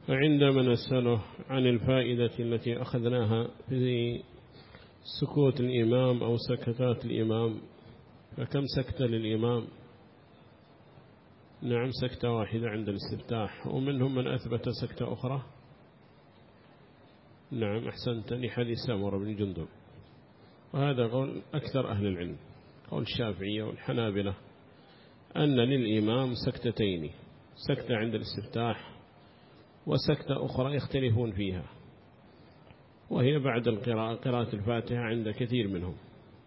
فعندما نسأله عن الفائدة التي أخذناها في سكوت الإمام أو سكتات الإمام، فكم سكتة للإمام؟ نعم، سكتة واحدة عند الاستفتاح، ومنهم من أثبت سكتة أخرى. نعم أحسنت، لحديث سمرة بن جندب، وهذا قول أكثر أهل العلم، قول الشافعية والحنابلة، أن للإمام سكتتين، سكتة عند الاستفتاح وسكتة أخرى يختلفون فيها، وهي بعد القراءة، قراءة الفاتحة عند كثير منهم.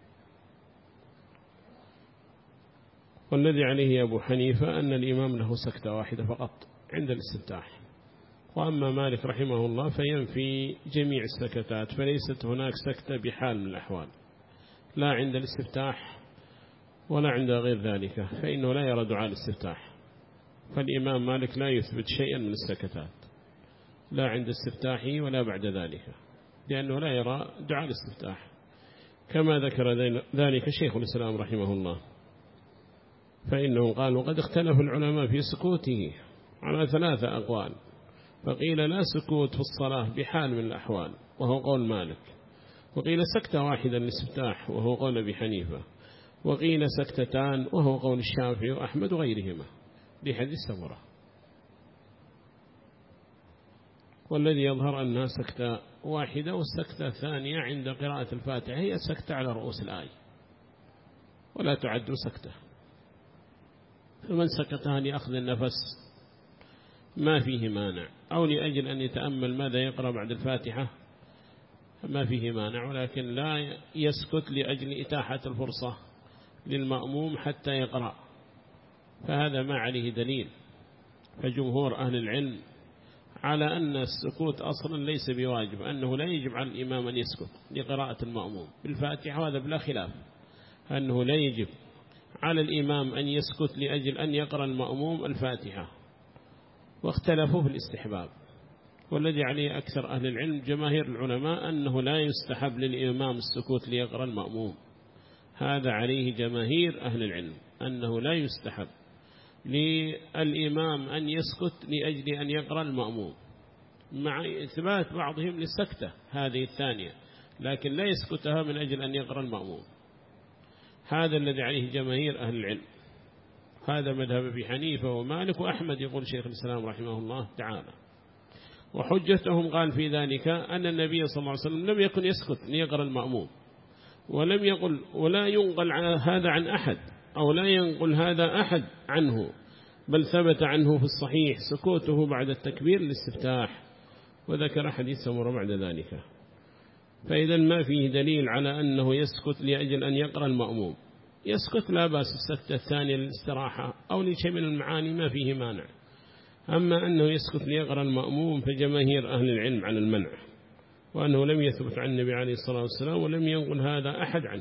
والذي عليه أبو حنيفة أن الإمام له سكتة واحدة فقط عند الاستفتاح، وأما مالك رحمه الله فينفي جميع السكتات، فليست هناك سكتة بحال من الأحوال، لا عند الاستفتاح ولا عند غير ذلك، فإنه لا يرى دعاء الاستفتاح. فالإمام مالك لا يثبت شيئا من السكتات، لا عند استفتاحه ولا بعد ذلك، لأنه لا يرى دعاء الاستفتاح، كما ذكر ذلك شيخ الإسلام رحمه الله، فإنه قال: وقد اختلف العلماء في سكوته على 3 أقوال، فقيل لا سكوت في الصلاة بحال من الأحوال وهو قول مالك، وقيل سكتة واحدة للاستفتاح وهو قول أبي حنيفة، وقيل سكتتان وهو قول الشافعي وأحمد وغيرهما لحديث سمرة. والذي يظهر أنها سكتة واحدة، والسكتة الثانية عند قراءة الفاتحة هي سكتة على رؤوس الآية ولا تعد سكتة، فمن سكتها لأخذ النفس ما فيه مانع، أو لأجل أن يتأمل ماذا يقرأ بعد الفاتحة ما فيه مانع، ولكن لا يسكت لأجل إتاحة الفرصة للمأموم حتى يقرأ، فهذا ما عليه دليل. فجمهور أهل العلم على أن السكوت أصلا ليس بواجب، أنه لا يجب على الإمام أن يسكت لقراءة المأموم بالفاتحة، وهذا بلا خلاف أنه لا يجب على الإمام أن يسكت لأجل أن يقرأ المأموم الفاتحة، واختلفوا في الاستحباب. والذي عليه أكثر أهل العلم جماهير العلماء أنه لا يستحب للإمام السكوت ليقرأ المأموم، هذا عليه جماهير أهل العلم أنه لا يستحب للإمام أن يسكت لأجل أن يقرأ المأموم، مع إثبات بعضهم للسكتة هذه الثانية، لكن لا يسكتها من أجل أن يقرأ المأموم. هذا الذي عليه جماهير أهل العلم، هذا مذهب أبي حنيفة ومالك وأحمد، يقول شيخ الإسلام رحمه الله تعالى. وحجتهم قال في ذلك أن النبي صلى الله عليه وسلم لم يكن يسكت ليقرأ المأموم، ولم يقل ولا ينقل هذا عن أحد، أو لا ينقل هذا أحد عنه، بل ثبت عنه في الصحيح سكوته بعد التكبير للاستفتاح، وذكر حديث سمرة بعد ذلك. فإذا ما فيه دليل على أنه يسكت لأجل أن يقرأ المأموم، يسكت لا بأس السكتة الثانية للاستراحة أو لشيء من المعاني ما فيه مانع. أما أنه يسكت ليقرأ المأموم فجماهير أهل العلم على المنع، وأنه لم يثبت عن النبي عليه الصلاة والسلام ولم ينقل هذا أحد عنه،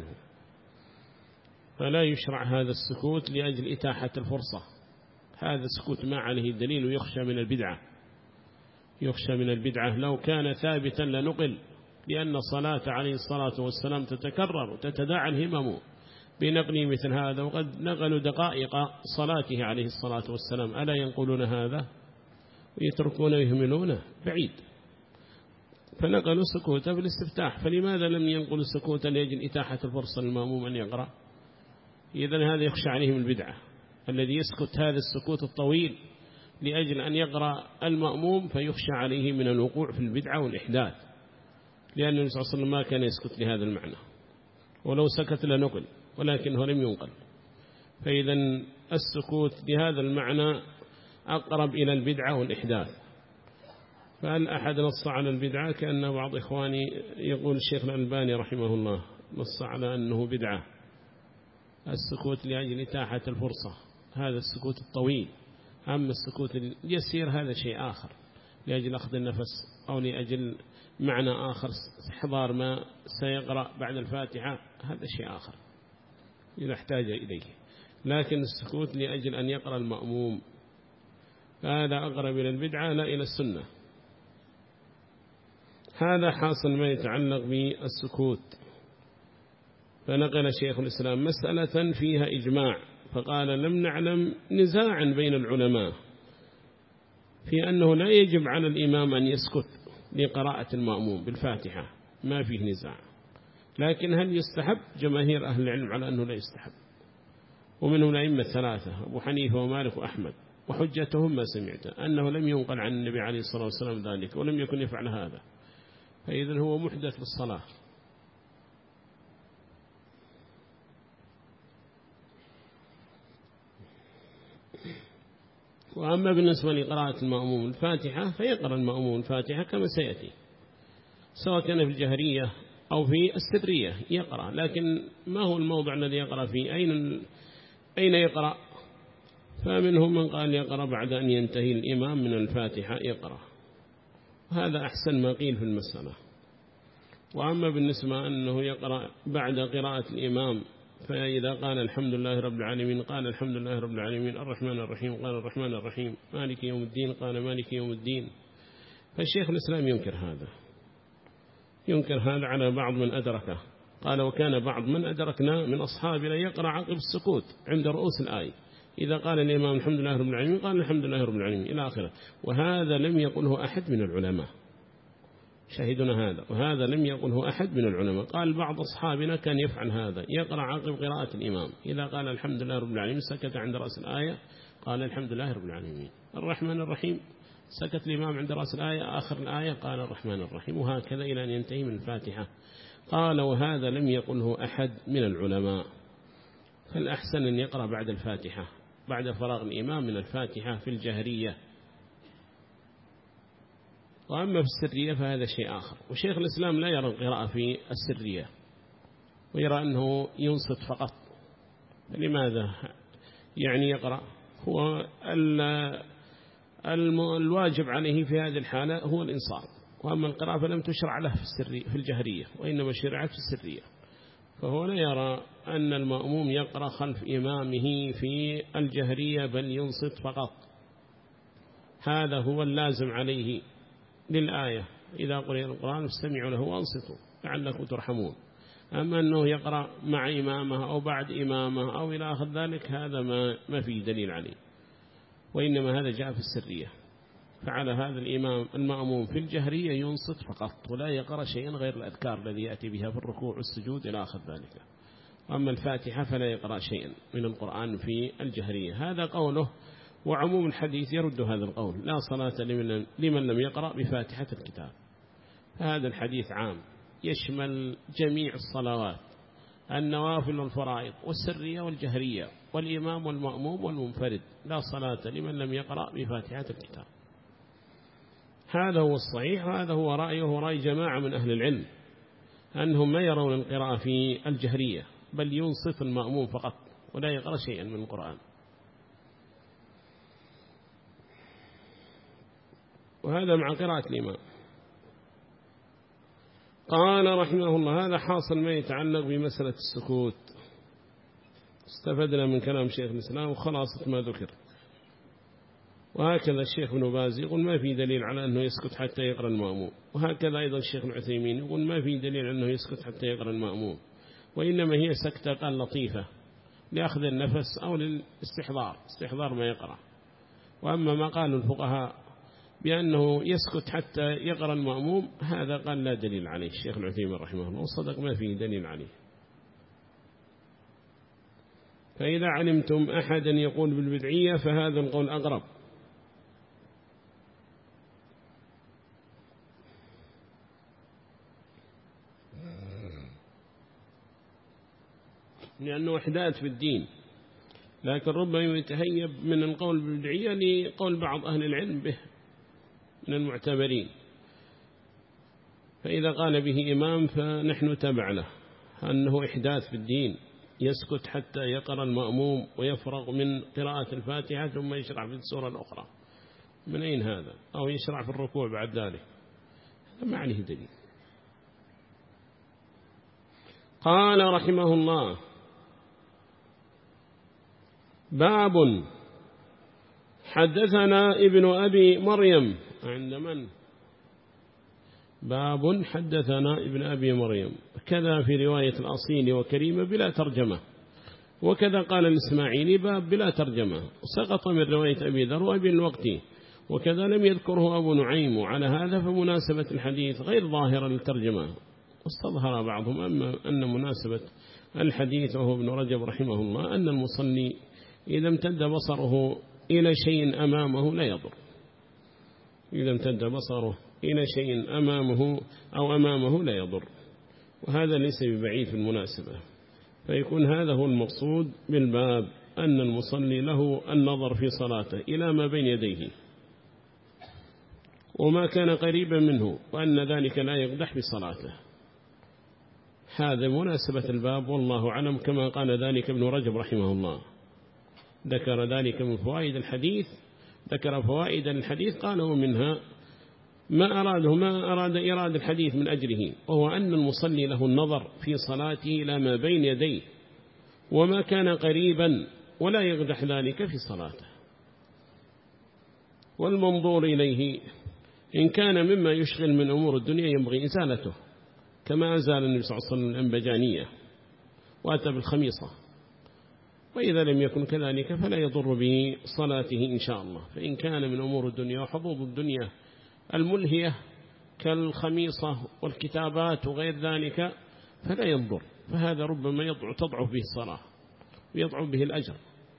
فلا يشرع هذا السكوت لأجل إتاحة الفرصة. هذا السكوت ما عليه دليل، ويخشى من البدعة، يخشى من البدعة. لو كان ثابتا لنقل، لأن الصلاة عليه الصلاة والسلام تتكرر وتتداعى الهمم بنقل مثل هذا، وقد نقلوا دقائق صلاته عليه الصلاة والسلام، ألا ينقلون هذا ويتركون ويهملونه؟ بعيد. فنقلوا سكوتا بالاستفتاح، فلماذا لم ينقلوا سكوتا لأجل إتاحة الفرصة للمأموم أن يقرأ؟ إذن هذا يخشى عليهم البدعة، الذي يسكت هذا السكوت الطويل لأجل أن يقرأ المأموم فيخشى عليه من الوقوع في البدعة والإحداث، لأن النبي صلى الله عليه وسلم ما كان يسكت لهذا المعنى، ولو سكت لنقل ولكنه لم ينقل. فإذا السكوت بهذا المعنى أقرب إلى البدعة والإحداث. فهل أحد نص على البدعة؟ كأن بعض إخواني يقول الشيخ الألباني رحمه الله نص على أنه بدعة السكوت لأجل إتاحة الفرصة، هذا السكوت الطويل. أما السكوت اليسير هذا شيء آخر، لأجل أخذ النفس أو لأجل معنى آخر، احضار ما سيقرأ بعد الفاتحة، هذا شيء آخر إذا احتاج إليه. لكن السكوت لأجل أن يقرأ المأموم هذا أقرب إلى البدعة لا إلى السنة. هذا حاصل ما يتعلق بالسكوت. فنقل شيخ الإسلام مسألة فيها إجماع، فقال: لم نعلم نزاعا بين العلماء في أنه لا يجب على الإمام أن يسكت لقراءة المأموم بالفاتحة، ما فيه نزاع. لكن هل يستحب؟ جماهير أهل العلم على أنه لا يستحب، ومنهم الأئمة الثلاثة أبو حنيفة ومالك وأحمد، وحجتهم ما سمعت أنه لم ينقل عن النبي عليه الصلاة والسلام ذلك ولم يكن يفعل هذا، فإذا هو محدث بالصلاة. وأما بالنسبة لقراءة المأموم الفاتحة فيقرأ المأموم الفاتحة كما سيأتي، سواء كان في الجهرية أو في السرية يقرأ، لكن ما هو الموضع الذي يقرأ فيه؟ أين يقرأ؟ فمنهم من قال يقرأ بعد أن ينتهي الإمام من الفاتحة يقرأ، وهذا أحسن ما قيل في المسألة. وأما بالنسبة أنه يقرأ بعد قراءة الإمام، فإذا قال الحمد لله رب العالمين قال الحمد لله رب العالمين، الرحمن الرحيم قال الرحمن الرحيم، مالك يوم الدين قال مالك يوم الدين. فالشيخ الإسلام ينكر هذا على بعض من أدركه، قال وكان بعض من أدركنا من أصحابنا يقرأ عقب السكوت عند رؤوس الآية، إذا قال الإمام الحمد لله رب العالمين قال الحمد لله رب العالمين إلى آخره. وهذا لم يقله أحد من العلماء، شهدنا هذا، وهذا لم يقله أحد من العلماء. قال بعض أصحابنا كان يفعل هذا، يقرأ عقب قراءة الإمام، إذا قال الحمد لله رب العالمين سكت عند رأس الآية قال الحمد لله رب العالمين، الرحمن الرحيم سكت الإمام عند رأس الآية، آخر الآية قال الرحمن الرحيم، وهكذا إلى أن ينتهي من الفاتحة. قال وهذا لم يقله أحد من العلماء، فالأحسن أن يقرأ بعد الفاتحة، بعد فراغ الإمام من الفاتحة في الجهرية. وأما في السرية فهذا شيء آخر، وشيخ الإسلام لا يرى القراءة في السرية، ويرى أنه ينصت فقط. لماذا يعني يقرأ؟ هو الواجب عليه في هذه الحالة هو الإنصات، وأما القراءة فلم تشرع له في الجهرية، وإنما شرعت في السرية. فهو لا يرى أن المأموم يقرأ خلف إمامه في الجهرية، بل ينصت فقط، هذا هو اللازم عليه للآية، إذا قرئ القرآن فاستمعوا له وانصتوا لعلكم ترحمون. أما أنه يقرأ مع إمامه أو بعد إمامه أو إلى آخر ذلك، هذا ما فيه دليل عليه، وإنما هذا جاء في السرية. فعلى هذا الإمام المأموم في الجهرية ينصت فقط، ولا يقرأ شيئا غير الأذكار الذي يأتي بها في الركوع والسجود إلى آخر ذلك. وأما الفاتحة فلا يقرأ شيئا من القرآن في الجهرية. هذا قوله، وعموم الحديث يرد هذا القول، لا صلاة لمن لم يقرأ بفاتحة الكتاب. هذا الحديث عام يشمل جميع الصلوات، النوافل والفرائض والسرية والجهرية، والإمام والمأموم والمنفرد، لا صلاة لمن لم يقرأ بفاتحة الكتاب. هذا هو الصحيح، هذا هو رأيه ورأي جماعة من أهل العلم، أنهم لا يرون القراءة في الجهرية، بل ينصت المأموم فقط ولا يقرأ شيئا من القرآن. وهذا مع قراءة الإمام. قال رحمه الله هذا حاصل ما يتعلق بمسألة السكوت. استفدنا من كلام شيخ الإسلام وخلاصة ما ذكر. وهكذا الشيخ ابن باز يقول ما في دليل على أنه يسكت حتى يقرأ المأموم، وهكذا أيضا الشيخ العثيمين يقول ما في دليل على أنه يسكت حتى يقرأ المأموم، وإنما هي سكتة قال لطيفة لأخذ النفس أو استحضار ما يقرأ. وأما ما قال الفقهاء بأنه يسكت حتى يقرأ المأموم، هذا قال لا دليل عليه الشيخ العثيمين رحمه الله، وصدق ما فيه دليل عليه. فإذا علمتم أحدا يقول بالبدعية فهذا القول أقرب، لأنه إحداث في الدين، لكن ربما يتهيب من القول بالبدعية لقول بعض أهل العلم به من المعتبرين، فإذا قال به إمام فنحن تبع له أنه إحداث في الدين، يسكت حتى يقرأ المأموم ويفرغ من قراءة الفاتحة ثم يشرع في السورة الأخرى. من أين هذا؟ أو يشرع في الركوع بعد ذلك، هذا ما عليه دليل. قال رحمه الله باب حدثنا ابن أبي مريم عند من؟ باب حدثنا ابن أبي مريم، كذا في رواية الأصيل وكريمة بلا ترجمة، وكذا قال الإسماعيلي باب بلا ترجمة، سقط من رواية أبي ذر وأبي الوقتي، وكذا لم يذكره أبو نعيم، وعلى هذا فمناسبة الحديث غير ظاهرة للترجمة. واستظهر بعضهم أن مناسبة الحديث وهو ابن رجب رحمه الله أن المصلي إذا امتد بصره إلى شيء أمامه لا يضر، إذا امتد بصره إلى شيء أمامه أو أمامه لا يضر، وهذا ليس ببعيد في المناسبة. فيكون هذا هو المقصود بالباب، أن المصلي له النظر في صلاته إلى ما بين يديه وما كان قريبا منه، وأن ذلك لا يقدح بصلاته. هذا مناسبة الباب، والله أعلم، كما قال ذلك ابن رجب رحمه الله، ذكر ذلك من فوائد الحديث، ذكر فوائد الحديث قال ومنها ما أراد إراد الحديث من أجله، وهو أن المصلي له النظر في صلاته إلى ما بين يديه وما كان قريبا، ولا يقدح ذلك في صلاته. والمنظور إليه إن كان مما يشغل من أمور الدنيا ينبغي إزالته، كما أزال النبي صلى الله عليه وسلم الأنبجانية وأتى بالخميصة. وإذا لم يكن كذلك فلا يضر به صلاته إن شاء الله. فإن كان من أمور الدنيا وحظوظ الدنيا الملهية كالخميصة والكتابات وغير ذلك فلا ينظر، فهذا ربما تضعف به الصلاة ويضعف به الأجر.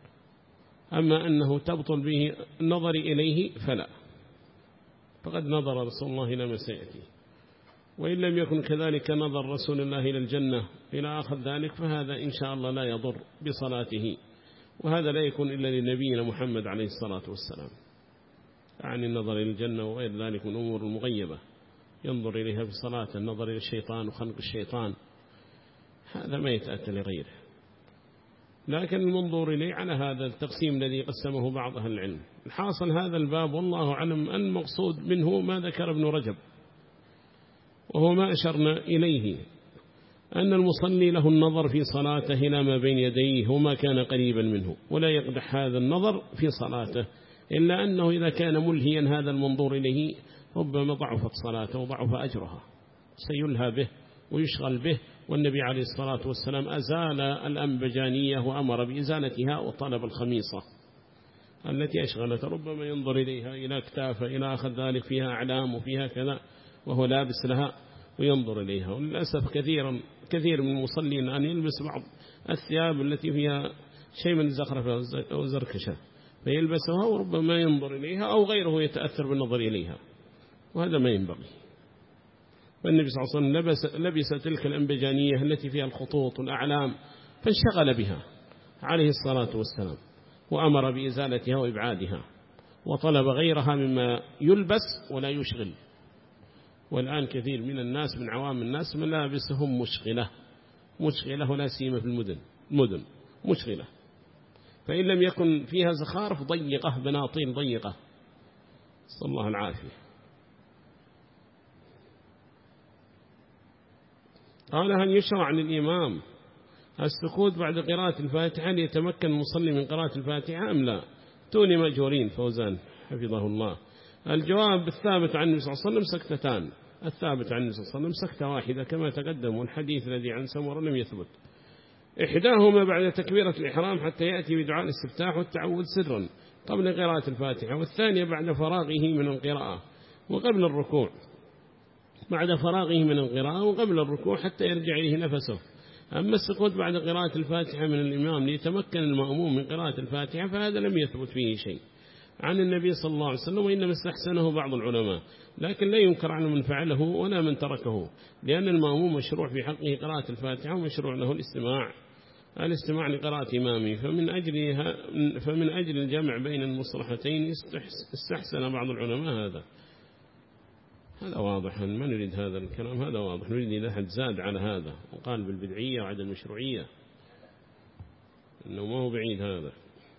أما أنه تبطل به النظر إليه فلا، فقد نظر رسول الله إلى ما سيأتي، وإن لم يكن كذلك نظر رسول الله إلى الجنة إلى آخر ذلك، فهذا إن شاء الله لا يضر بصلاته. وهذا لا يكون إلا لنبينا محمد عليه الصلاة والسلام، يعني النظر إلى الجنة وغير ذلك من أمور المغيبة ينظر إليها في صلاته، النظر إلى الشيطان وخنق الشيطان هذا ما يتأتى لغيره. لكن المنظور إليه على هذا التقسيم الذي قسمه بعض أهل العلم. الحاصل هذا الباب والله أعلم المقصود منه ما ذكر ابن رجب، وهو ما أشرنا إليه، أن المصلي له النظر في صلاته إلى ما بين يديه وما كان قريبا منه، ولا يقدح هذا النظر في صلاته، إلا أنه إذا كان ملهيا هذا المنظور إليه ربما ضعفت صلاته وضعف أجرها، سيلهى به ويشغل به. والنبي عليه الصلاة والسلام أزال الأنبجانية وأمر بإزالتها وطلب الخميصة التي أشغلت، ربما ينظر إليها إلى كتافة إلى آخر ذلك فيها أعلام وفيها كذا وهو لابس لها وينظر إليها. وللأسف كثير من المصلين أن يلبس بعض الثياب التي فيها شيء من الزخرفة أو زركشة فيلبسها وربما ينظر إليها أو غيره يتأثر بالنظر إليها، وهذا ما ينبغي. والنبي صلى الله عليه وسلم لبس تلك الأنبجانية التي فيها الخطوط والأعلام فانشغل بها عليه الصلاة والسلام، وأمر بإزالتها وإبعادها، وطلب غيرها مما يلبس ولا يشغل. والآن كثير من الناس من عوام الناس ملابسهم مشغلة ولا سيما في المدن مشغلة، فإن لم يكن فيها زخارف ضيقة بناطيل ضيقة، صلى الله العافية. قال هل يشرع للإمام السكوت بعد قراءة الفاتحة ليتمكن المصلي من قراءة الفاتحة أم لا؟ توني مأجورين فوزان حفظه الله. الجواب الثابت عن النبي صلى الله عليه وسلم سكتتان، الثابت عن النبي صلى الله عليه وسلم سكتة واحدة كما تقدم، والحديث الذي عن سمرة لم يثبت. إحداهما بعد تكبيرة الإحرام حتى يأتي بدعاء الاستفتاح والتعوذ سرا قبل قراءة الفاتحة، والثانية بعد فراغه من القراءة وقبل الركوع، بعد فراغه من القراءة وقبل الركوع حتى يرجع إليه نفسه. أما السكوت بعد قراءة الفاتحة من الإمام ليتمكن المأموم من قراءة الفاتحة فهذا لم يثبت فيه شيء عن النبي صلى الله عليه وسلم، وإنما استحسنه بعض العلماء، لكن لا ينكر عنه من فعله ولا من تركه، لأن المأموم مشروع في حقه قراءة الفاتحة ومشروع له الاستماع لقراءة إمامه. فمن أجل الجمع بين المصلحتين استحسن بعض العلماء هذا واضح، ما نريد هذا الكلام، هذا واضح، نريد إذا أحد زاد على هذا وقال بالبدعية وعدم المشروعية إنه ما هو بعيد هذا.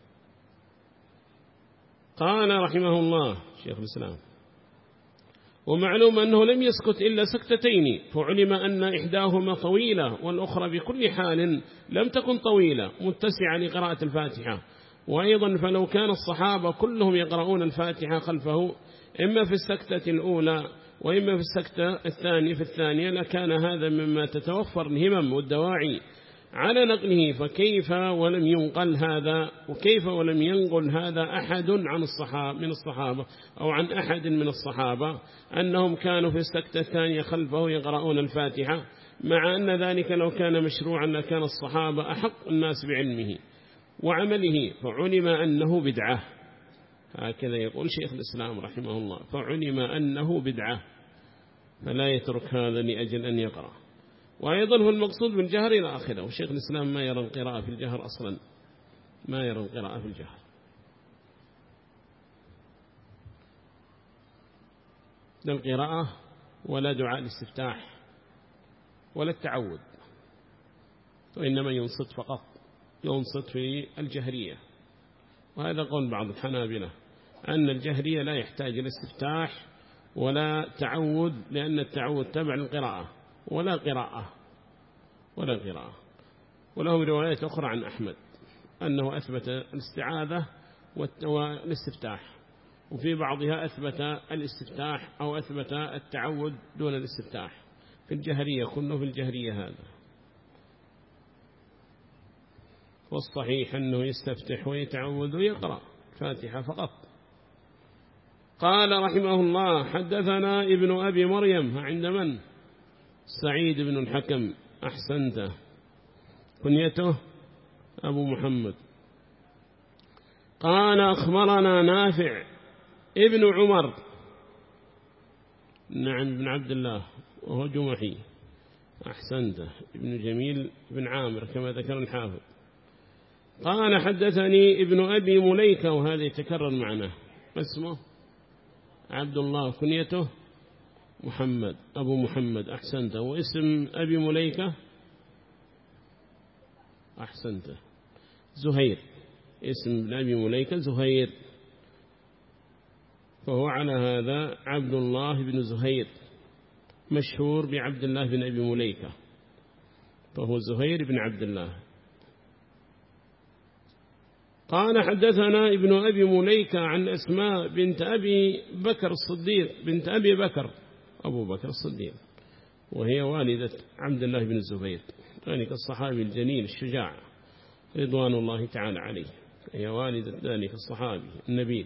قال رحمه الله شيخ الإسلام ومعلوم أنه لم يسكت إلا سكتتين، فعلم أن إحداهما طويلة والأخرى بكل حال لم تكن طويلة متسعة لقراءة الفاتحة. وأيضا فلو كان الصحابة كلهم يقرؤون الفاتحة خلفه إما في السكتة الأولى وإما في السكتة الثانية لكان هذا مما تتوفر الهمم والدواعي على نقله، فكيف ولم ينقل هذا، وكيف ولم ينقل هذا أحد عن الصحابة من الصحابة أو عن أحد من الصحابة أنهم كانوا في السكتة الثانية خلفه يقرؤون الفاتحة، مع أن ذلك لو كان مشروعا لكان الصحابة أحق الناس بعلمه وعمله، فعلم أنه بدعة. هكذا يقول شيخ الإسلام رحمه الله، فعلم أنه بدعة فلا يترك هذا لأجل أن يقرأ. وأيضا هو المقصود بالجهر إلى آخره، وشيخ الإسلام ما يرى القراءة في الجهر أصلا، ما يرى القراءة في الجهر. لا القراءة ولا دعاء الاستفتاح ولا التعود، وإنما ينصت فقط، ينصت في الجهرية. وهذا قول بعض الحنابلة أن الجهرية لا يحتاج إلى استفتاح ولا تعود، لأن التعود تبع القراءة ولا قراءة. ولهم روايات أخرى عن أحمد أنه أثبت الاستعاذة والاستفتاح، وفي بعضها أثبت الاستفتاح أو أثبت التعود دون الاستفتاح في الجهرية، كله في الجهرية هذا. والصحيح أنه يستفتح ويتعود ويقرأ الفاتحة فقط. قال رحمه الله: حدثنا ابن أبي مريم، عند من؟ سعيد بن الحكم، أحسنته، كنيته أبو محمد. قال: أخبرنا نافع ابن عمر، نعم، بن عبد الله، وهو جمحي، أحسنته، ابن جميل بن عامر كما ذكر الحافظ. قال: حدثني ابن أبي مليكة، وهذا يتكرر معنا، اسمه عبد الله، كنيته محمد، أبو محمد، أحسنته. واسم أبي مليكة، أحسنته، زهير، اسم ابن أبي مليكة زهير، فهو على هذا عبد الله بن زهير، مشهور بعبد الله بن أبي مليكة، فهو زهير بن عبد الله. قال: حدثنا ابن أبي مليكة عن أسماء بنت أبي بكر الصديق، بنت أبي بكر، أبو بكر الصديق، وهي والدة عبد الله بن الزبير، ذلك الصحابي الجليل الشجاع رضوان الله تعالى عليه، هي والدة ذلك الصحابي النبيل،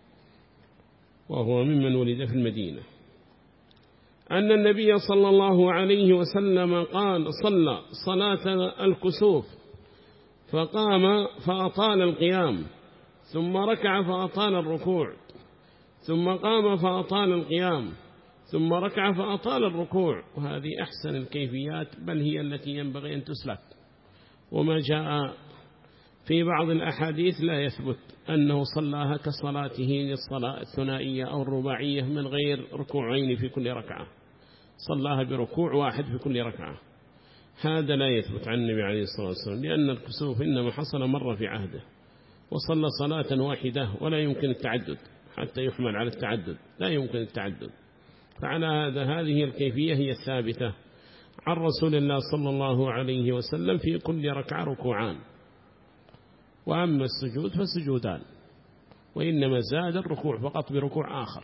وهو ممن ولد في المدينة، أن النبي صلى الله عليه وسلم قال: صلى صلاة الكسوف فقام فأطال القيام، ثم ركع فأطال الركوع، ثم قام فأطال القيام، ثم ركع فأطال الركوع. وهذه أحسن الكيفيات، بل هي التي ينبغي أن تسلك. وما جاء في بعض الأحاديث لا يثبت أنه صلاها كصلاته للصلاة الثنائية أو الرباعية من غير ركوعين في كل ركعة، صلاها بركوع واحد في كل ركعة، هذا لا يثبت عن النبي عليه الصلاة والسلام، لأن الكسوف إنما حصل مرة في عهده، وصلى صلاة واحدة، ولا يمكن التعدد حتى يحمل على التعدد، لا يمكن التعدد. فعلى هذا هذه الكيفية هي الثابتة عن رسول الله صلى الله عليه وسلم، في كل ركعة ركوعان، وأما السجود فسجودان، وإنما زاد الركوع فقط بركوع آخر.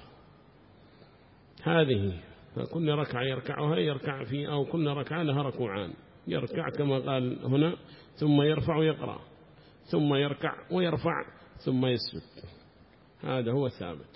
هذه فكل ركعة يركعها يركع في، أو كل ركعة لها ركوعان، يركع كما قال هنا، ثم يرفع ويقرأ، ثم يركع ويرفع ثم يسجد، هذا هو الثابت.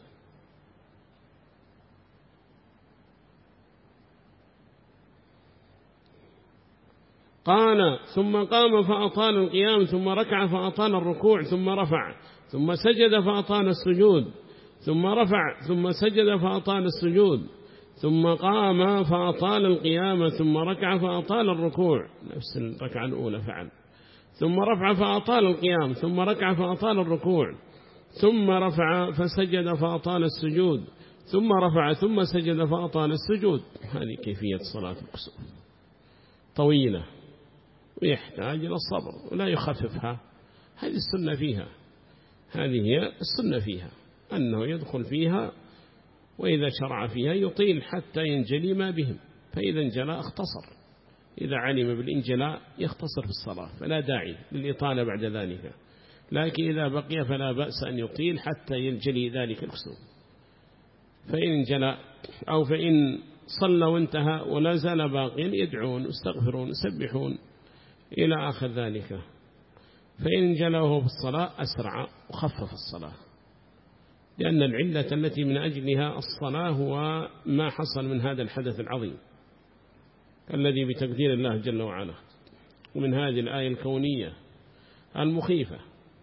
قال: ثم قام فأطال القيام، ثم ركع فأطال الركوع، ثم رفع، ثم سجد فأطال السجود، ثم رفع، ثم سجد فأطال السجود، ثم قام فأطال القيام، ثم ركع فأطال الركوع، نفس الركعة الأولى فعل، ثم رفع فأطال القيام، ثم ركع فأطال الركوع، ثم رفع فسجد فأطال السجود، ثم رفع ثم سجد فأطال السجود. هذه كيفية صلاة الكسوف، طويلة ويحتاج إلى الصبر ولا يخففها. هذه السنة فيها، هذه هي السنة فيها، أنه يدخل فيها، وإذا شرع فيها يطيل حتى ينجلي ما بهم، فإذا انجلى اختصر، إذا علم بالإنجلاء يختصر في الصلاة، فلا داعي للإطالة بعد ذلك. لكن إذا بقي فلا بأس أن يطيل حتى ينجلي ذلك الكسوف. فإن انجلى أو فإن صلى وانتهى ولا زال باقيا، يدعون، يستغفرون، يسبحون، إلى آخر ذلك. فإن جلوه في الصلاة أسرع وخفف الصلاة، لأن العلة التي من أجلها الصلاة هو ما حصل من هذا الحدث العظيم الذي بتقدير الله جل وعلا، ومن هذه الآية الكونية المخيفة.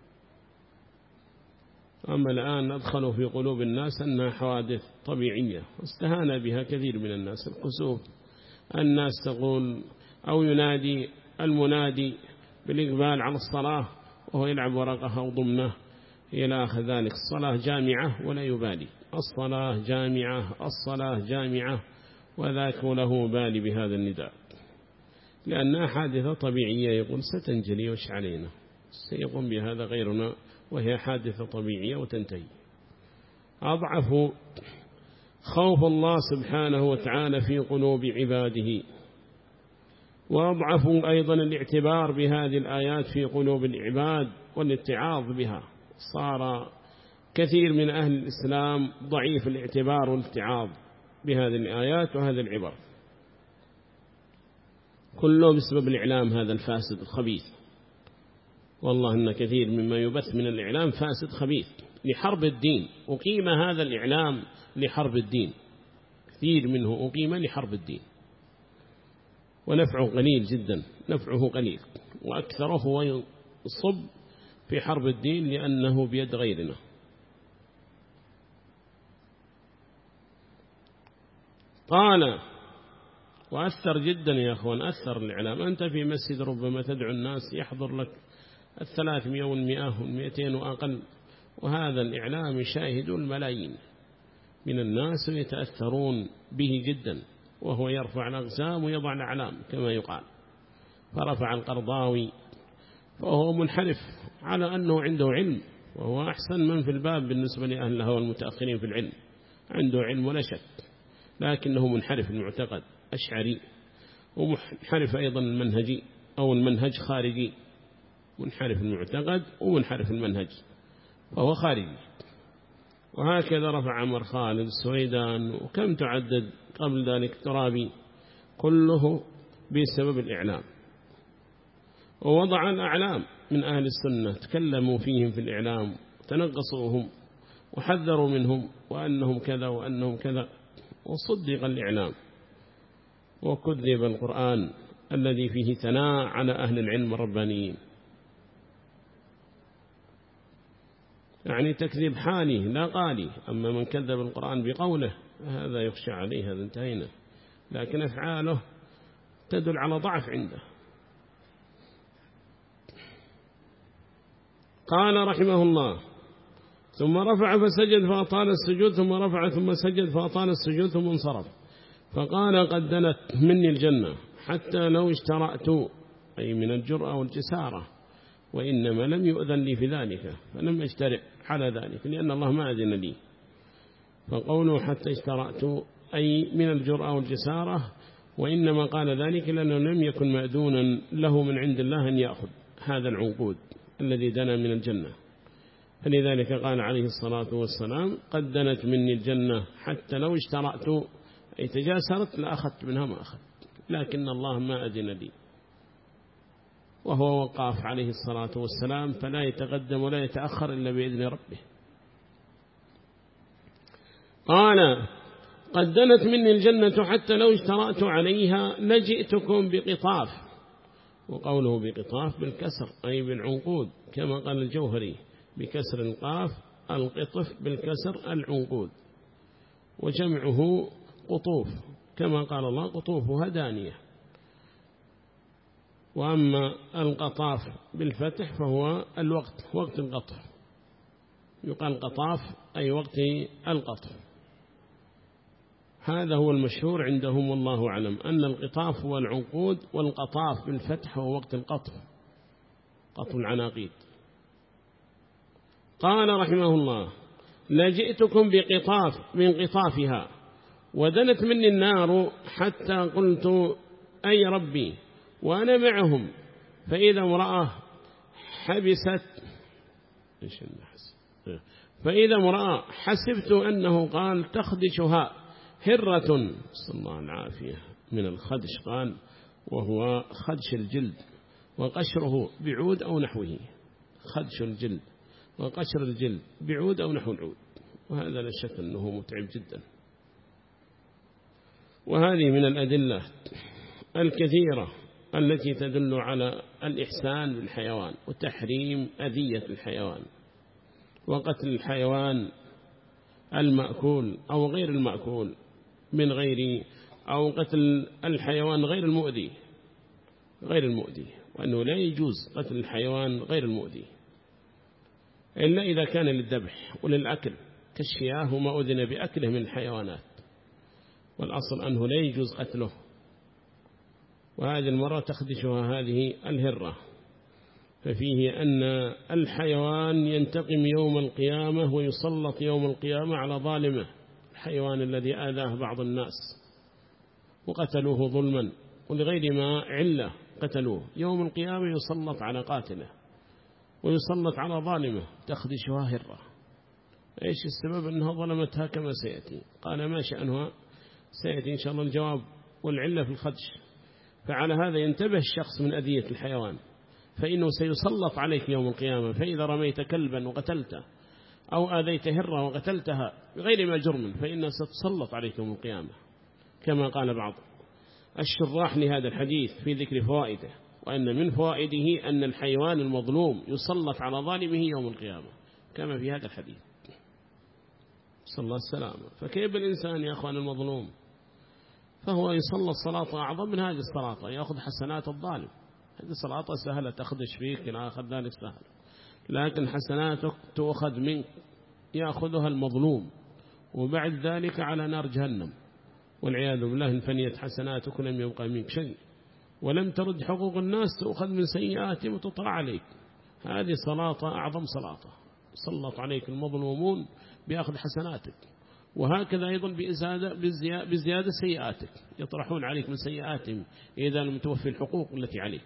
أما الآن أدخلوا في قلوب الناس أنها حوادث طبيعية، استهان بها كثير من الناس. الكسوف الناس تقول أو ينادي المنادي بالإقبال على الصلاة وهو يلعب ورقة أو ضمنه إلى آخر ذلك. الصلاة جامعة ولا يبالي، الصلاة جامعة، الصلاة جامعة، وذاك له بالي بهذا النداء، لأنها حادثة طبيعية يقول ستنجلي وش علينا، سيقوم بهذا غيرنا، وهي حادثة طبيعية وتنتهي. أضعف خوف الله سبحانه وتعالى في قلوب عباده، وأضعف أيضا الاعتبار بهذه الآيات في قلوب العباد والاتعاظ بها. صار كثير من أهل الإسلام ضعيف الاعتبار والاتعاظ بهذه الآيات وهذه العبر، كله بسبب الإعلام هذا الفاسد الخبيث. والله إن كثير مما يبث من الإعلام فاسد خبيث لحرب الدين، أقيم هذا الإعلام لحرب الدين، كثير منه أقيم لحرب الدين، ونفعه قليل جدا، نفعه قليل، وأكثره هو يصب في حرب الدين لأنه بيد غيرنا. قال وأثر جدا يا أخوان، أثر الإعلام. أنت في مسجد ربما تدعو الناس يحضر لك 300 و100 و200 وأقل، وهذا الإعلام يشاهد الملايين من الناس يتأثرون به جدا، وهو يرفع الأقسام ويضع الأعلام كما يقال. فرفع القرضاوي فهو منحرف على أنه عنده علم، وهو أحسن من في الباب بالنسبة لأهل الهوى المتأخرين في العلم، عنده علم ولا شك، لكنه منحرف المعتقد أشعري، ومنحرف أيضا المنهجي أو المنهج خارجي، منحرف المعتقد ومنحرف المنهج، فهو خارجي. وهكذا رفع عمر خالد السويدان، وكم تعدد قبل ذلك ترابي، كله بسبب الإعلام. ووضع الأعلام من أهل السنة تكلموا فيهم في الإعلام، تنقصوهم وحذروا منهم وأنهم كذا وأنهم كذا، وصدق الإعلام وكذب القرآن الذي فيه ثناء على أهل العلم الربانيين، يعني تكذيب حالي لا قالي. أما من كذب القرآن بقوله هذا يخشى عليه، هذا انتهينا، لكن أفعاله تدل على ضعف عنده. قال رحمه الله ثم رفع فسجد فأطال السجود، ثم رفع ثم سجد فأطال السجود ثم انصرف، فقال قد دنت مني الجنة حتى لو اشترأت، أي من الجرأة والجسارة، وإنما لم يؤذن لي في ذلك فلم أجترئ على ذلك لأن الله ما أذن لي. فقوله حتى اشترأت أي من الجرأة والجسارة، وإنما قال ذلك لأنه لم يكن مأذونا له من عند الله أن يأخذ هذا العنقود الذي دنا من الجنة. فلذلك قال عليه الصلاة والسلام قد دنت مني الجنة حتى لو اشترأت، أي تجاسرت لأخذت منها ما أخذت، لكن الله ما أذن لي. وهو وقاف عليه الصلاة والسلام، فلا يتقدم ولا يتأخر إلا بإذن ربه. قال قد دنت مني الجنة حتى لو اشترأت عليها لجئتكم بقطاف، وقوله بقطاف بالكسر أي بالعنقود، كما قال الجوهري بكسر القاف القطف بالكسر العنقود، وجمعه قطوف كما قال الله قطوفها دانية. وأما القطاف بالفتح فهو الوقت، وقت القطف، يقال قطاف أي وقت القطف. هذا هو المشهور عندهم والله أعلم، أن القطاف هو العنقود، والقطاف بالفتح هو وقت القطف، قطف العناقيد. قال رحمه الله لجئتكم بقطاف من قطافها، ودنت مني النار حتى قلت أي ربي وأنا معهم، فإذا امرأة حسبت أنه قال تخدشها هرة، صلى الله العافية من الخدش قال، وهو خدش الجلد وقشره بعود أو نحوه، خدش الجلد وقشر الجلد بعود أو نحو العود، وهذا لا شك أنه متعب جدا. وهذه من الأدلة الكثيرة التي تدل على الإحسان بالحيوان وتحريم أذية الحيوان وقتل الحيوان المأكول أو غير المأكول من غير، أو قتل الحيوان غير المؤذي، وأنه لا يجوز قتل الحيوان غير المؤذي إلا إذا كان للذبح وللأكل كالشياه وما أذن بأكله من الحيوانات، والأصل أنه لا يجوز قتله. وهذه المرة تخدشها هذه الهرة، ففيه أن الحيوان ينتقم يوم القيامة ويسلط يوم القيامة على ظالمه، الحيوان الذي آذاه بعض الناس وقتلوه ظلما ولغير ما علة قتلوه، يوم القيامة يسلط على قاتله ويسلط على ظالمه، تخدشها هرة. إيش السبب؟ أنها ظلمتها كما سيأتي. قال ما شأنها؟ سيأتي إن شاء الله الجواب والعلة في الخدش. فعلى هذا ينتبه الشخص من أذية الحيوان، فإنه سيسلط عليك يوم القيامة. فإذا رميت كلبا وقتلته أو آذيت هرة وقتلتها بغير ما جرم فإنها ستسلط عليك يوم القيامة، كما قال بعض الشراح لهذا الحديث في ذكر فوائده، وأن من فوائده أن الحيوان المظلوم يسلط على ظالمه يوم القيامة كما في هذا الحديث، صلى الله السلامة. فكيف الإنسان يا أخوان المظلوم؟ فهو يصلى صلاة أعظم من هذه الصلاة، يأخذ حسنات الظالم. هذه صلاة سهلة تخدش فيك، لا أخذ ذلك سهل، لكن حسناتك تأخذ منك يأخذها المظلوم، وبعد ذلك على نار جهنم والعياذ بالله. إن فنيت حسناتك لم يبقى منك شيء، ولم ترد حقوق الناس تأخذ من سيئاتهم وتطرع عليك. هذه صلاة أعظم صلاة، سلط عليك المظلومون بأخذ حسناتك، وهكذا أيضا بزيادة سيئاتك، يطرحون عليك من سيئاتهم إذا لم توفي الحقوق التي عليك.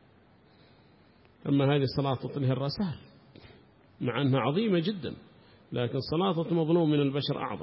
أما هذه صلاة الهرة سهل مع أنها عظيمة جدا، لكن صلاة مظلوم من البشر أعظم.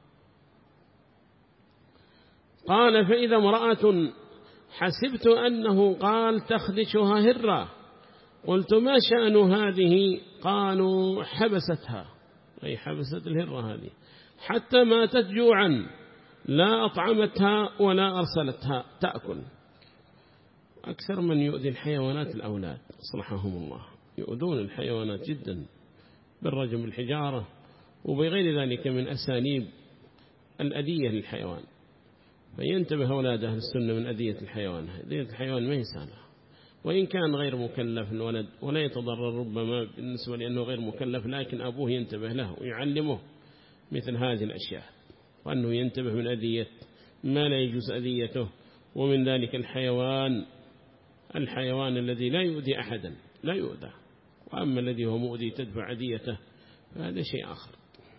قال فإذا امرأة حسبت أنه قال تخدشها هرة، قلت ما شأن هذه؟ قالوا حبستها، أي حبست الهرة هذه حتى ماتت جوعا، لا أطعمتها ولا أرسلتها تأكل. أكثر من يؤذي الحيوانات الأولاد أصلحهم الله، يؤذون الحيوانات جدا بالرجم بالحجارة وبغير ذلك من أساليب الأذية للحيوان. فينتبه أولاد أهل السنة من أذية الحيوان. أذية الحيوان ما هي سهلة، وإن كان غير مكلف الولد ولا يتضرر ربما بالنسبة لأنه غير مكلف، لكن أبوه ينتبه له ويعلمه مثل هذه الأشياء، وأنه ينتبه من أذية ما لا يجوز أذيته. ومن ذلك الحيوان الذي لا يؤذي أحدا لا يؤذى، وأما الذي هو مؤذي تدفع أذيته فهذا شيء آخر.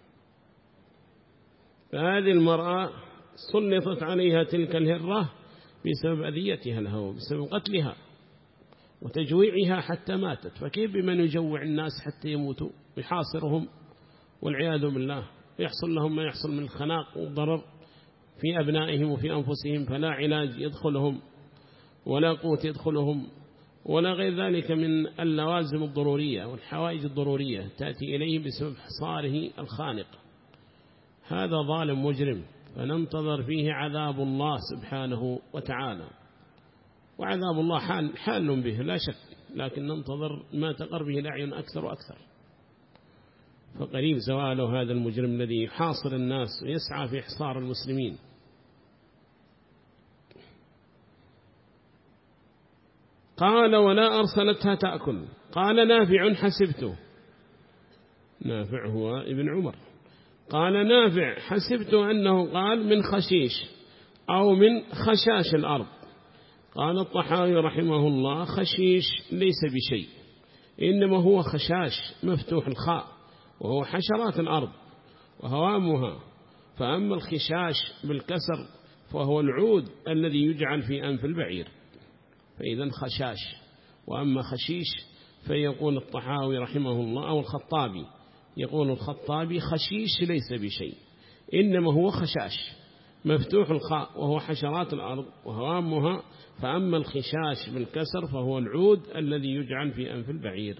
فهذه المرأة سلطت عليها تلك الهرة بسبب أذيتها لها وبسبب قتلها وتجويعها حتى ماتت. فكيف بمن يجوع الناس حتى يموتوا ويحاصرهم والعياذ بالله، يحصل لهم ما يحصل من الخناق والضرر في أبنائهم وفي أنفسهم، فلا علاج يدخلهم ولا قوة يدخلهم ولا غير ذلك من اللوازم الضرورية والحوائج الضرورية تأتي إليه بسبب حصاره الخانق. هذا ظالم مجرم، فننتظر فيه عذاب الله سبحانه وتعالى، وعذاب الله حال به لا شك، لكن ننتظر ما تقر به الأعين أكثر وأكثر. فقريب زواله هذا المجرم الذي يحاصر الناس ويسعى في إحصار المسلمين. قال ولا أرسلتها تأكل. قال نافع حسبته، نافع هو ابن عمر، قال نافع حسبت أنه قال من خشيش أو من خشاش الأرض. قال الطحاوي رحمه الله خشيش ليس بشيء، إنما هو خشاش مفتوح الخاء، وهو حشرات الأرض وهوامها. فأما الخشاش بالكسر فهو العود الذي يجعل في أنف البعير، فإذا خشاش. وأما خشيش فيقول الطحاوي رحمه الله أو الخطابي، يقول الخطابي خشيش ليس بشيء، إنما هو خشاش مفتوح الخاء وهو حشرات الأرض وهوامها، فأما الخشاش بالكسر فهو العود الذي يجعل في أنف البعير.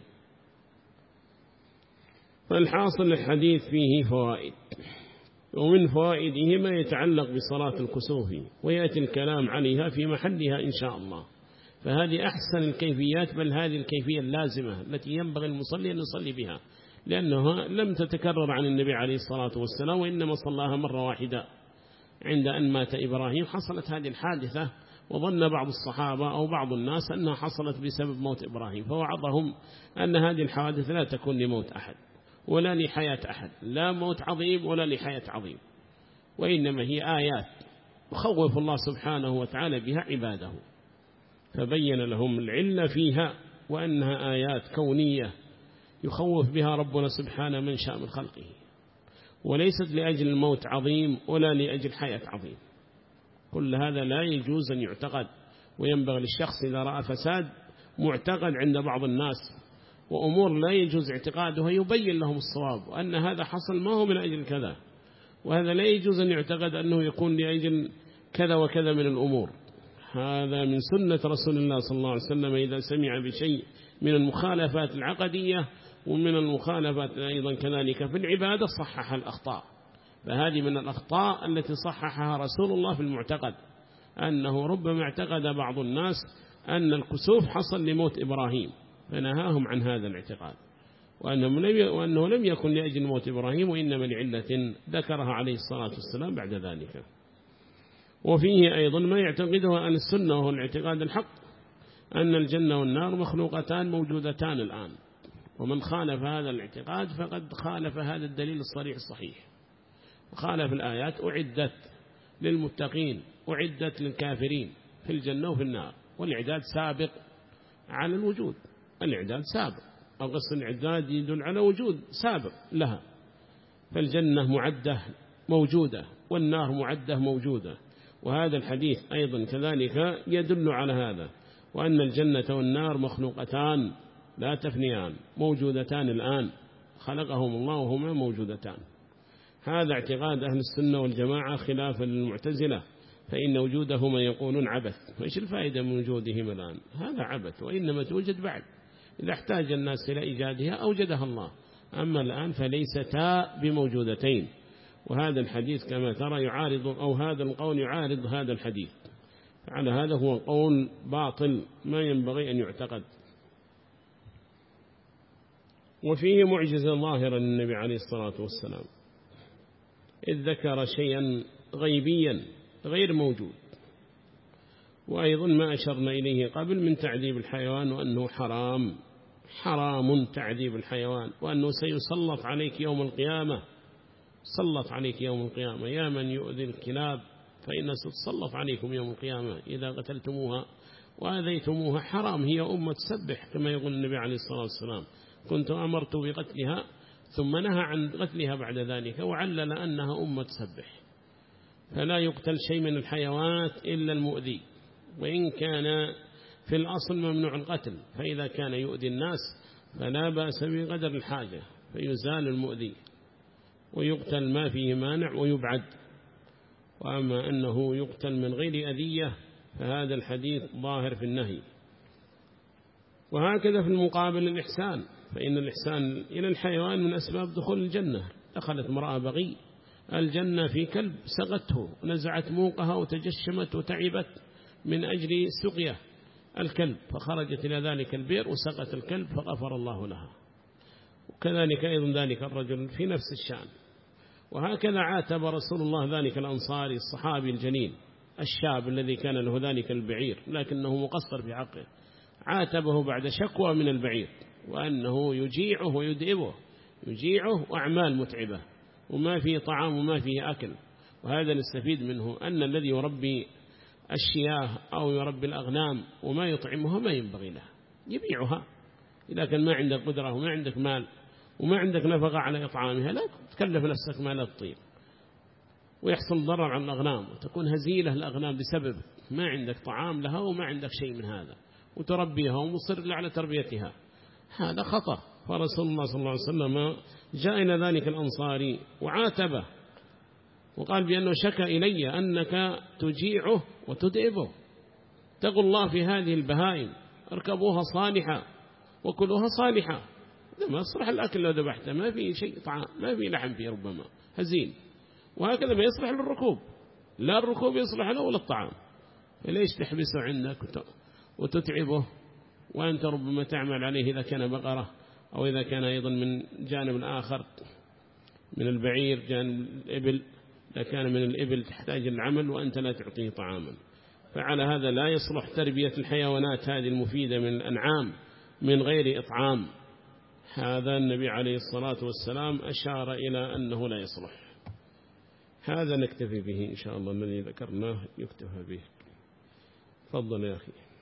فالحاصل الحديث فيه فوائد، ومن فوائده ما يتعلق بصلاة الكسوف، ويأتي الكلام عليها في محلها إن شاء الله. فهذه أحسن الكيفيات، بل هذه الكيفية اللازمة التي ينبغي المصلي أن يصلي بها، لأنها لم تتكرر عن النبي عليه الصلاة والسلام، وإنما صلاها مرة واحدة عند أن مات إبراهيم. حصلت هذه الحادثة وظن بعض الصحابة أو بعض الناس أنها حصلت بسبب موت إبراهيم، فوعظهم أن هذه الحوادث لا تكون لموت أحد ولا لحياة أحد، لا موت عظيم ولا لحياة عظيم، وإنما هي آيات يخوف الله سبحانه وتعالى بها عباده، فبين لهم العلة فيها وأنها آيات كونية يخوف بها ربنا سبحانه من شاء من خلقه، وليست لأجل الموت عظيم ولا لأجل حياة عظيم. كل هذا لا يجوز أن يعتقد، وينبغي للشخص إذا رأى فساد معتقد عند بعض الناس وأمور لا يجوز اعتقادها يبين لهم الصواب، وأن هذا حصل ما هو من أجل كذا، وهذا لا يجوز أن يعتقد أنه يكون لأجل كذا وكذا من الأمور. هذا من سنة رسول الله صلى الله عليه وسلم، إذا سمع بشيء من المخالفات العقدية ومن المخالفات أيضا كذلك في العبادة صحح الأخطاء. فهذه من الأخطاء التي صححها رسول الله في المعتقد، أنه ربما اعتقد بعض الناس أن الكسوف حصل لموت إبراهيم فنهاهم عن هذا الاعتقاد، وأنه لم يكن لأجل موت إبراهيم، وإنما لعلة ذكرها عليه الصلاة والسلام بعد ذلك. وفيه أيضا ما يعتقده أهل السنة وهو الاعتقاد الحق، أن الجنة والنار مخلوقتان موجودتان الآن، ومن خالف هذا الاعتقاد فقد خالف هذا الدليل الصريح الصحيح، وخالف الآيات أعدت للمتقين أعدت للكافرين في الجنة وفي النار، والإعداد سابق على الوجود، الإعداد سابق، أو قصة الإعداد يدل على وجود سابق لها، فالجنة معدة موجودة والنار معدة موجودة، وهذا الحديث أيضا كذلك يدل على هذا، وأن الجنة والنار مخلوقتان لا تفنيان موجودتان الآن، خلقهم الله وهما موجودتان. هذا اعتقاد أهل السنة والجماعة خلافا للمعتزلة، فإن وجودهما يقولون عبث، وإيش الفائدة من وجودهما الآن؟ هذا عبث، وإنما توجد بعد، إذا احتاج الناس إلى إيجادها أوجدها الله، أما الآن فليستا بموجودتين. وهذا الحديث كما ترى يعارض، أو هذا القول يعارض هذا الحديث، فعلى هذا هو قول باطل ما ينبغي أن يعتقد. وفيه معجزة ظاهرة للنبي عليه الصلاة والسلام، إذ ذكر شيئا غيبيا غير موجود، وأيضا ما أشرنا إليه قبل من تعذيب الحيوان، وأنه حرام تعذيب الحيوان، وأنه سيسلط عليك يوم القيامة، سلط عليك يوم القيامة يا من يؤذي الكلاب فإن ستسلط عليكم يوم القيامة إذا قتلتموها وآذيتموها. حرام، هي أمة تسبح كما يقول النبي عليه الصلاة والسلام، كنت أمرت بقتلها ثم نهى عن قتلها بعد ذلك، وعلل أنها أمة تسبح. فلا يقتل شيء من الحيوانات إلا المؤذي، وإن كان في الأصل ممنوع القتل، فإذا كان يؤذي الناس فلا بأس بقدر الحاجة، فيزال المؤذي ويقتل ما فيه مانع ويبعد. وأما أنه يقتل من غير أذية فهذا الحديث ظاهر في النهي. وهكذا في المقابل الإحسان، فإن الإحسان إلى الحيوان من أسباب دخول الجنة. دخلت امرأة بغي الجنة في كلب سقته ونزعت موقها وتجشمت وتعبت من أجل سقية الكلب، فخرجت إلى ذلك البئر وسقت الكلب فغفر الله لها. وكذلك أيضا ذلك الرجل في نفس الشأن. وهكذا عاتب رسول الله ذلك الأنصاري الصحابي الجليل الشاب الذي كان له ذلك البعير لكنه مقصر في حقه، عاتبه بعد شكوى من البعير، وأنه يجيعه ويدئبه، يجيعه وأعمال متعبة وما فيه طعام وما فيه أكل. وهذا نستفيد منه أن الذي يربي الشياه أو يربي الأغنام وما يطعمها ما ينبغي له، يبيعها. إذا كان ما عندك قدرة وما عندك مال وما عندك نفقة على إطعامها لا تكلف نفسك ما لا تطير، ويحصل ضرر على الأغنام وتكون هزيلة الأغنام بسبب ما عندك طعام لها وما عندك شيء من هذا، وتربيها ومصر على تربيتها، هذا خطأ. فرسول الله صلى الله عليه وسلم جاء إلى ذلك الأنصاري وعاتبه وقال بأنه شكى إلي أنك تجيعه وتدعبه. اتقوا الله في هذه البهائم، اركبوها صالحة وكلوها صالحة. ما يصلح الأكل لو ذبحته، ما في شيء طعام، ما في لحم فيه، ربما هزيل. وهكذا ما يصلح للركوب، لا الركوب يصلح له ولا الطعام. فليش تحبسه عندك وتتعبه وأنت ربما تعمل عليه إذا كان بقرة، أو إذا كان أيضا من جانب آخر من البعير جانب الإبل، إذا كان من الإبل تحتاج العمل وأنت لا تعطيه طعاما. فعلى هذا لا يصلح تربية الحيوانات هذه المفيدة من الأنعام من غير إطعام. هذا النبي عليه الصلاة والسلام أشار إلى أنه لا يصلح. هذا نكتفي به إن شاء الله، الذي ذكرناه يكتفى به. تفضل يا أخي.